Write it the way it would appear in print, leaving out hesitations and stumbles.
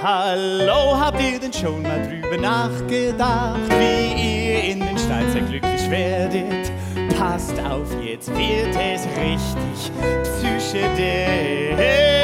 Hallo, habt ihr denn schon mal drüber nachgedacht, wie ihr in den Steinzeit glücklich werdet? Passt auf, jetzt wird es richtig psychedelisch.